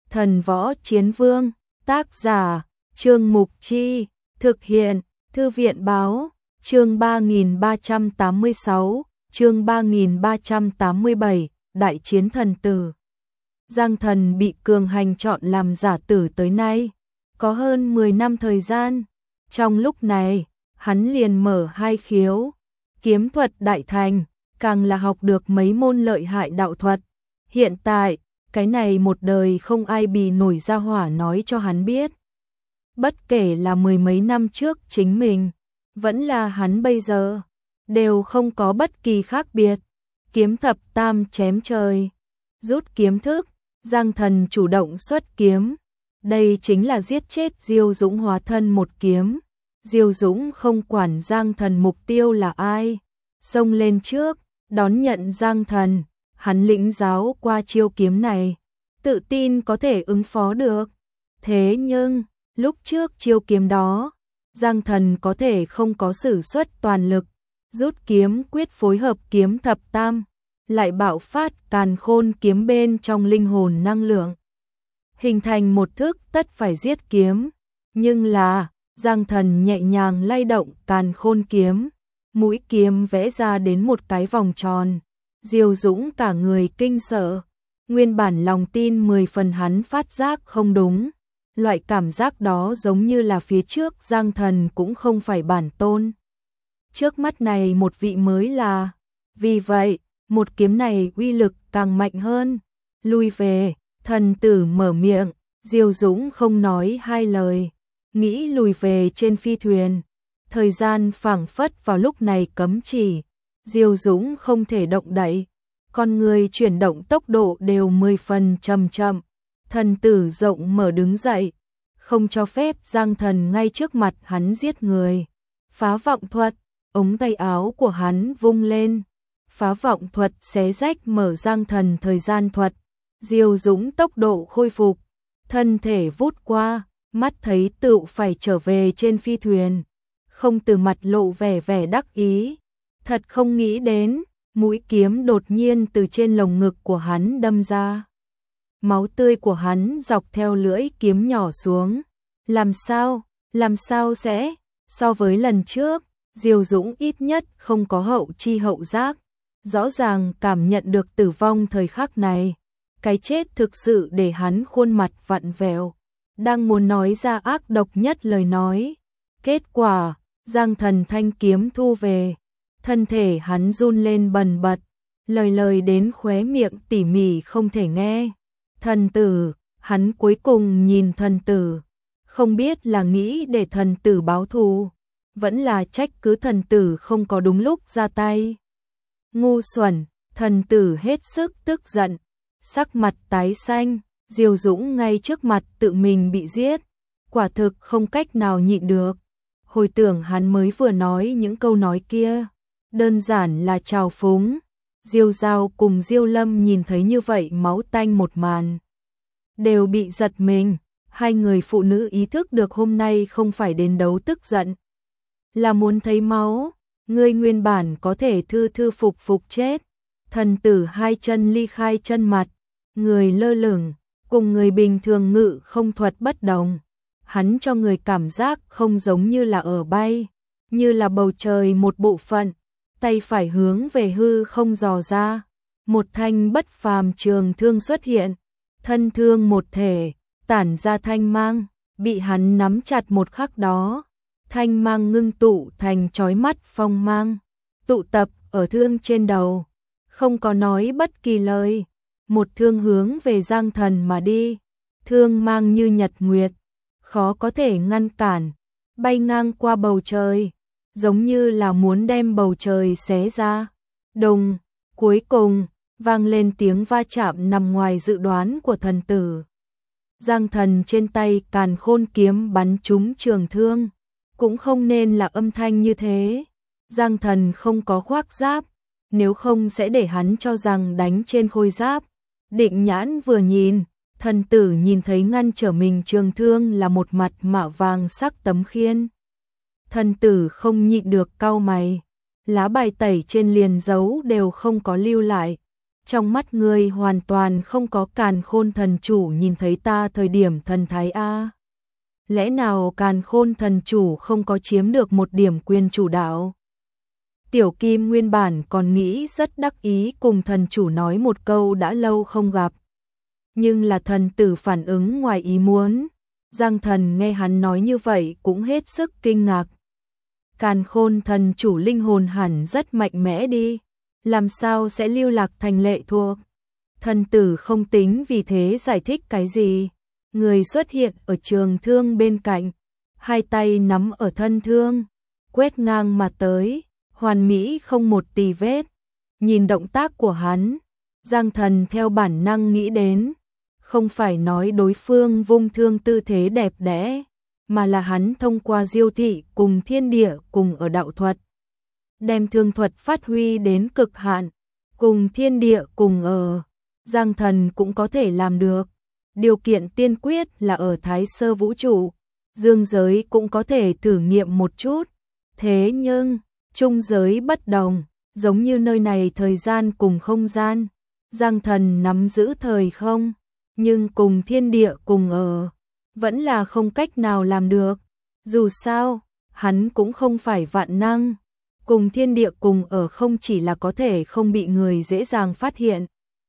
Thần Võ Chiến Vương, tác giả, Trương Mục Chi, thực hiện, Thư viện Báo, chương 3386, chương 3387, Đại chiến thần tử. Giang Thần bị cường hành chọn làm giả tử tới nay, có hơn 10 năm thời gian. Trong lúc này, hắn liền mở hai khiếu, kiếm thuật đại thành, càng là học được mấy môn lợi hại đạo thuật. Hiện tại, cái này một đời không ai bì nổi ra hỏa nói cho hắn biết. Bất kể là mười mấy năm trước chính mình, vẫn là hắn bây giờ, đều không có bất kỳ khác biệt. Kiếm thập tam chém trời, rút kiếm thức, Giang Thần chủ động xuất kiếm. Đây chính là giết chết Diêu Dũng hóa thân một kiếm. Diêu Dũng không quản Giang Thần mục tiêu là ai, xông lên trước, đón nhận Giang Thần. Hắn lĩnh giáo qua chiêu kiếm này, tự tin có thể ứng phó được. Thế nhưng, lúc trước chiêu kiếm đó, Giang Thần có thể không có sử xuất toàn lực, rút kiếm quyết phối hợp kiếm thập tam, lại bạo phát càn khôn kiếm bên trong linh hồn năng lượng, hình thành một thức tất phải giết kiếm. Nhưng là, Giang Thần nhẹ nhàng lay động càn khôn kiếm, mũi kiếm vẽ ra đến một cái vòng tròn. Diêu Dũng cả người kinh sợ, nguyên bản lòng tin 10 phần hắn phát giác không đúng. Loại cảm giác đó giống như là phía trước Giang Thần cũng không phải bản tôn. Trước mắt này một vị mới là. Vì vậy, một kiếm này uy lực càng mạnh hơn. Lui về, thần tử mở miệng, Diêu Dũng không nói hai lời, nghĩ lùi về trên phi thuyền. Thời gian phảng phất vào lúc này cấm chỉ. Diêu Dũng không thể động đậy, con người chuyển động tốc độ đều 10 phần chậm chậm. Thần tử rộng mở đứng dậy, không cho phép Giang Thần ngay trước mặt hắn giết người. Phá vọng thuật, ống tay áo của hắn vung lên, phá vọng thuật xé rách mở Giang Thần thời gian thuật. Diêu Dũng tốc độ khôi phục, thân thể vút qua, mắt thấy tựu phải trở về trên phi thuyền, không từ mặt lộ vẻ đắc ý. Thật không nghĩ đến, mũi kiếm đột nhiên từ trên lồng ngực của hắn đâm ra. Máu tươi của hắn dọc theo lưỡi kiếm nhỏ xuống. Làm sao sẽ, so với lần trước, Diêu Dũng ít nhất không có hậu chi hậu giác. Rõ ràng cảm nhận được tử vong thời khắc này. Cái chết thực sự để hắn khuôn mặt vặn vẹo, đang muốn nói ra ác độc nhất lời nói. Kết quả, Giang Thần thanh kiếm thu về. Thân thể hắn run lên bần bật, lời đến khóe miệng tỉ mỉ không thể nghe. Thần tử, hắn cuối cùng nhìn thần tử, không biết là nghĩ để thần tử báo thù, vẫn là trách cứ thần tử không có đúng lúc ra tay. Ngu xuẩn, thần tử hết sức tức giận, sắc mặt tái xanh. Diêu Dũng ngay trước mặt tự mình bị giết, quả thực không cách nào nhịn được. Hồi tưởng hắn mới vừa nói những câu nói kia, đơn giản là trào phúng. Diêu Giao cùng Diêu Lâm nhìn thấy như vậy máu tanh một màn, đều bị giật mình. Hai người phụ nữ ý thức được hôm nay không phải đến đấu tức giận, là muốn thấy máu. Ngươi nguyên bản có thể thư phục chết. Thần tử hai chân ly khai chân mặt, người lơ lửng, cùng người bình thường ngự không thuật bất đồng. Hắn cho người cảm giác không giống như là ở bay, như là bầu trời một bộ phận. Tay phải hướng về hư không dò ra, một thanh bất phàm trường thương xuất hiện, thân thương một thể, tản ra thanh mang, bị hắn nắm chặt một khắc đó, thanh mang ngưng tụ thành chói mắt phong mang, tụ tập ở thương trên đầu, không có nói bất kỳ lời, một thương hướng về Giang Thần mà đi. Thương mang như nhật nguyệt, khó có thể ngăn cản, bay ngang qua bầu trời, giống như là muốn đem bầu trời xé ra. Đùng, cuối cùng, vang lên tiếng va chạm nằm ngoài dự đoán của thần tử. Giang Thần trên tay càn khôn kiếm bắn trúng trường thương, cũng không nên là âm thanh như thế. Giang Thần không có khoác giáp, nếu không sẽ để hắn cho rằng đánh trên khôi giáp. Định nhãn vừa nhìn, thần tử nhìn thấy ngăn trở mình trường thương là một mặt mạ vàng sắc tấm khiên. Thần tử không nhịn được cau mày, lá bài tẩy trên liền dấu đều không có lưu lại, Trong mắt ngươi hoàn toàn không có Càn Khôn thần chủ nhìn thấy ta thời điểm thần thái a. Lẽ nào Càn Khôn thần chủ không có chiếm được một điểm quyền chủ đạo? Tiểu Kim nguyên bản còn nghĩ rất đắc ý cùng thần chủ nói một câu đã lâu không gặp. Nhưng là thần tử phản ứng ngoài ý muốn. Giang Thần nghe hắn nói như vậy cũng hết sức kinh ngạc. Càn Khôn thần chủ linh hồn hẳn rất mạnh mẽ đi. Làm sao sẽ lưu lạc thành lệ thuộc? Thần tử không tính vì thế giải thích cái gì. Người xuất hiện ở trường thương bên cạnh. Hai tay nắm ở thân thương. Quét ngang mà tới. Hoàn mỹ không một tì vết. Nhìn động tác của hắn. Giang Thần theo bản năng nghĩ đến. Không phải nói đối phương vung thương tư thế đẹp đẽ. Mà là hắn thông qua diêu thị cùng thiên địa cùng ở đạo thuật. Đem thương thuật phát huy đến cực hạn. Cùng thiên địa cùng ở. Giang Thần cũng có thể làm được. Điều kiện tiên quyết là ở Thái Sơ vũ trụ. Dương giới cũng có thể thử nghiệm một chút. Thế nhưng, trung giới bất đồng. Giống như nơi này thời gian cùng không gian. Giang Thần nắm giữ thời không. Nhưng cùng thiên địa cùng ở. Vẫn là không cách nào làm được. Dù sao, hắn cũng không phải vạn năng. Cùng thiên địa cùng ở không chỉ là có thể không bị người dễ dàng phát hiện.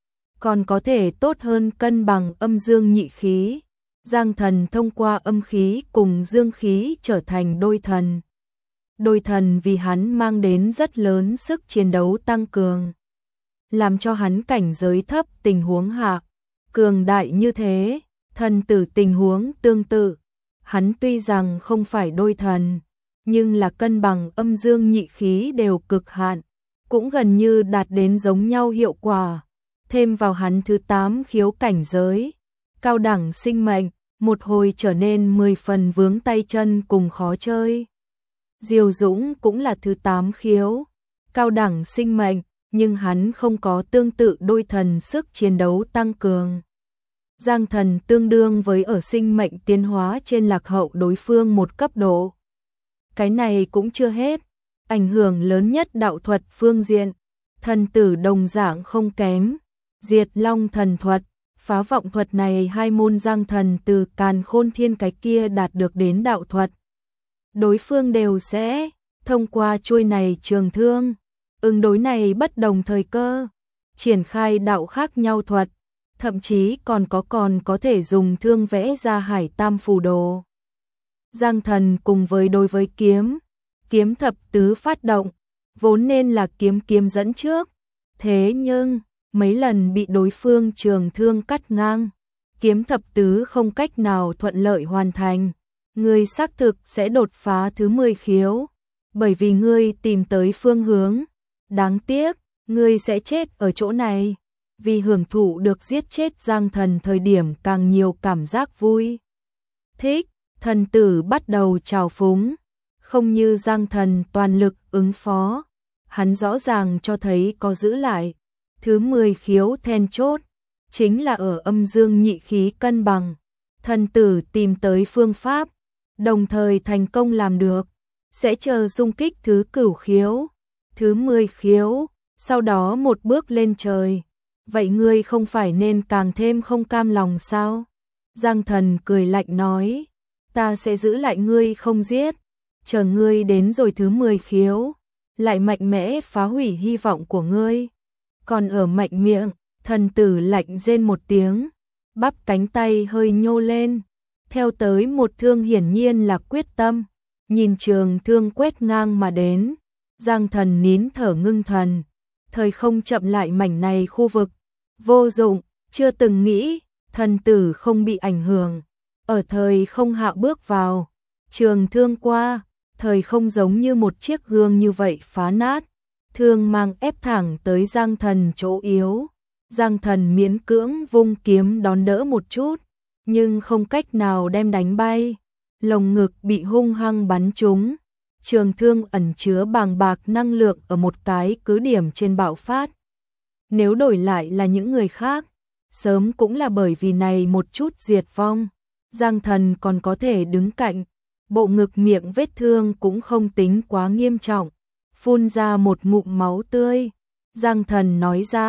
Còn có thể tốt hơn cân bằng âm dương nhị khí. Giang Thần thông qua âm khí cùng dương khí trở thành đôi thần. Đôi thần vì hắn mang đến rất lớn sức chiến đấu tăng cường. Làm cho hắn cảnh giới thấp tình huống hạ. Cường đại như thế, thần tử tình huống tương tự. Hắn tuy rằng không phải đôi thần, nhưng là cân bằng âm dương nhị khí đều cực hạn. Cũng gần như đạt đến giống nhau hiệu quả. Thêm vào hắn thứ 8 khiếu cảnh giới. Cao đẳng sinh mệnh, một hồi trở nên 10 phần vướng tay chân cùng khó chơi. Diêu Dũng cũng là thứ 8 khiếu. Cao đẳng sinh mệnh, nhưng hắn không có tương tự đôi thần sức chiến đấu tăng cường. Giang Thần tương đương với ở sinh mệnh tiến hóa trên lạc hậu đối phương một cấp độ. Cái này cũng chưa hết. Ảnh hưởng lớn nhất đạo thuật phương diện. Thần tử đồng dạng không kém. Diệt Long thần thuật, phá vọng thuật này hai môn Giang Thần từ Càn Khôn Thiên cái kia đạt được đến đạo thuật. Đối phương đều sẽ thông qua chuôi này trường thương, ứng đối này bất đồng thời cơ, triển khai đạo khác nhau thuật, thậm chí còn có thể dùng thương vẽ ra hải tam phù đồ. Giang Thần cùng với đối với kiếm thập tứ phát động, vốn nên là kiếm dẫn trước, thế nhưng mấy lần bị đối phương trường thương cắt ngang, kiếm thập tứ không cách nào thuận lợi hoàn thành. Ngươi xác thực sẽ đột phá thứ 10 khiếu, bởi vì ngươi tìm tới phương hướng. Đáng tiếc, ngươi sẽ chết ở chỗ này, vì hưởng thụ được giết chết Giang Thần thời điểm càng nhiều cảm giác vui. Thích, thần tử bắt đầu trào phúng, không như Giang Thần toàn lực ứng phó. Hắn rõ ràng cho thấy có giữ lại. Thứ 10 khiếu then chốt, chính là ở âm dương nhị khí cân bằng. Thần tử tìm tới phương pháp, đồng thời thành công làm được, sẽ chờ xung kích thứ 9 khiếu, thứ 10 khiếu, sau đó một bước lên trời. Vậy ngươi không phải nên càng thêm không cam lòng sao? Giang Thần cười lạnh nói, ta sẽ giữ lại ngươi không giết, chờ ngươi đến rồi thứ 10 khiếu, lại mạnh mẽ phá hủy hy vọng của ngươi. Còn ở mạnh miệng, thần tử lạnh rên một tiếng, bắp cánh tay hơi nhô lên, theo tới một thương hiển nhiên là quyết tâm, nhìn trường thương quét ngang mà đến. Giang Thần nín thở ngưng thần, thời không chậm lại mảnh này khu vực, vô dụng, chưa từng nghĩ, thần tử không bị ảnh hưởng, ở thời không hạ bước vào, trường thương qua, thời không giống như một chiếc gương như vậy phá nát, thương mang ép thẳng tới Giang Thần chỗ yếu. Giang Thần miễn cưỡng vung kiếm đón đỡ một chút, nhưng không cách nào đem đánh bay, lồng ngực bị hung hăng bắn trúng. Trường thương ẩn chứa bàng bạc năng lượng ở một cái cứ điểm trên bạo phát. Nếu đổi lại là những người khác, sớm cũng là bởi vì này một chút diệt vong. Giang Thần còn có thể đứng cạnh, bộ ngực miệng vết thương cũng không tính quá nghiêm trọng, phun ra một ngụm máu tươi. Giang Thần nói ra,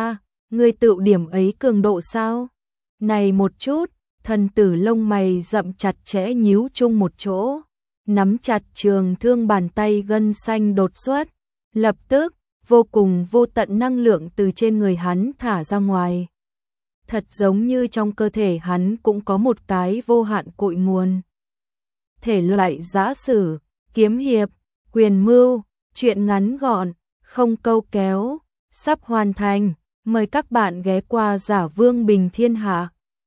Ngươi tự điểm ấy cường độ sao? Này một chút, thần tử lông mày rậm chặt chẽ nhíu chung một chỗ, nắm chặt trường thương, bàn tay gân xanh đột xuất, lập tức, vô cùng vô tận năng lượng từ trên người hắn thả ra ngoài. Thật giống như trong cơ thể hắn cũng có một cái vô hạn cội nguồn. Thể loại giã sử, kiếm hiệp, quyền mưu, truyện ngắn gọn, không câu kéo, sắp hoàn thành. Mời các bạn ghé qua Giả Vương Bình Thiên Hạ.